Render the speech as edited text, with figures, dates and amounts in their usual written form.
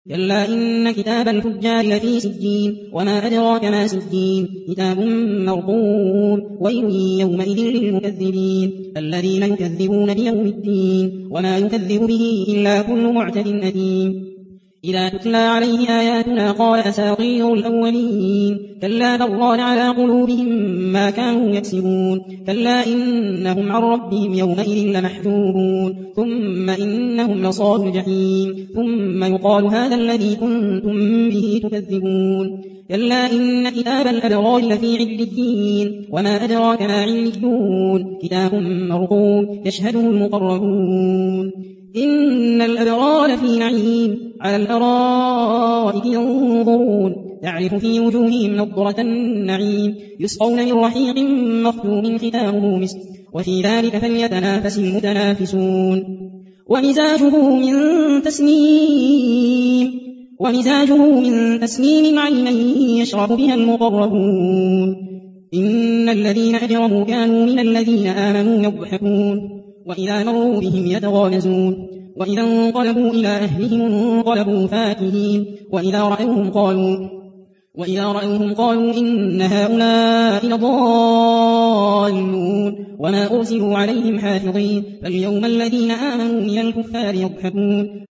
كلا إن كتاب الفجار لفي سجين وما أدراك ما سجين كتاب مرقوم ويل يومئذ للمكذبين الذين يكذبون بيوم الدين وما يكذب به إلا كل معتد أثيم إذا تتلى عليه آياتنا قال أساطير الأولين كلا بل ران على قلوبهم ما كانوا يكسبون كلا إنهم عن ربهم يومئذ لمحجوبون ثم إنهم لصالوا الجحيم ثم يقال هذا الذي كنتم به تكذبون كلا إن كتاب الأبرار لفي عليين وما أدراك ما عليون كتاب مرقوم يشهده المقربون إن الأبرار في نعيم على الأرائك ينظرون تعرف في وجوههم نضرة النعيم يسقون من رحيق مختوم ختامه مسك وفي ذلك فليتنافس المتنافسون ومزاجه من تسنيم عينا يشرب بها المقربون إن الذين أجرموا كانوا من الذين آمنوا يضحكون وإذا مروا بهم يتغامزون وإذا انقلبوا إلى أهلهم انقلبوا فاكهين وإذا رأوهم قالوا إن هؤلاء لضالون وما أرسلوا عليهم حافظين فاليوم الذين آمنوا من الكفار يضحكون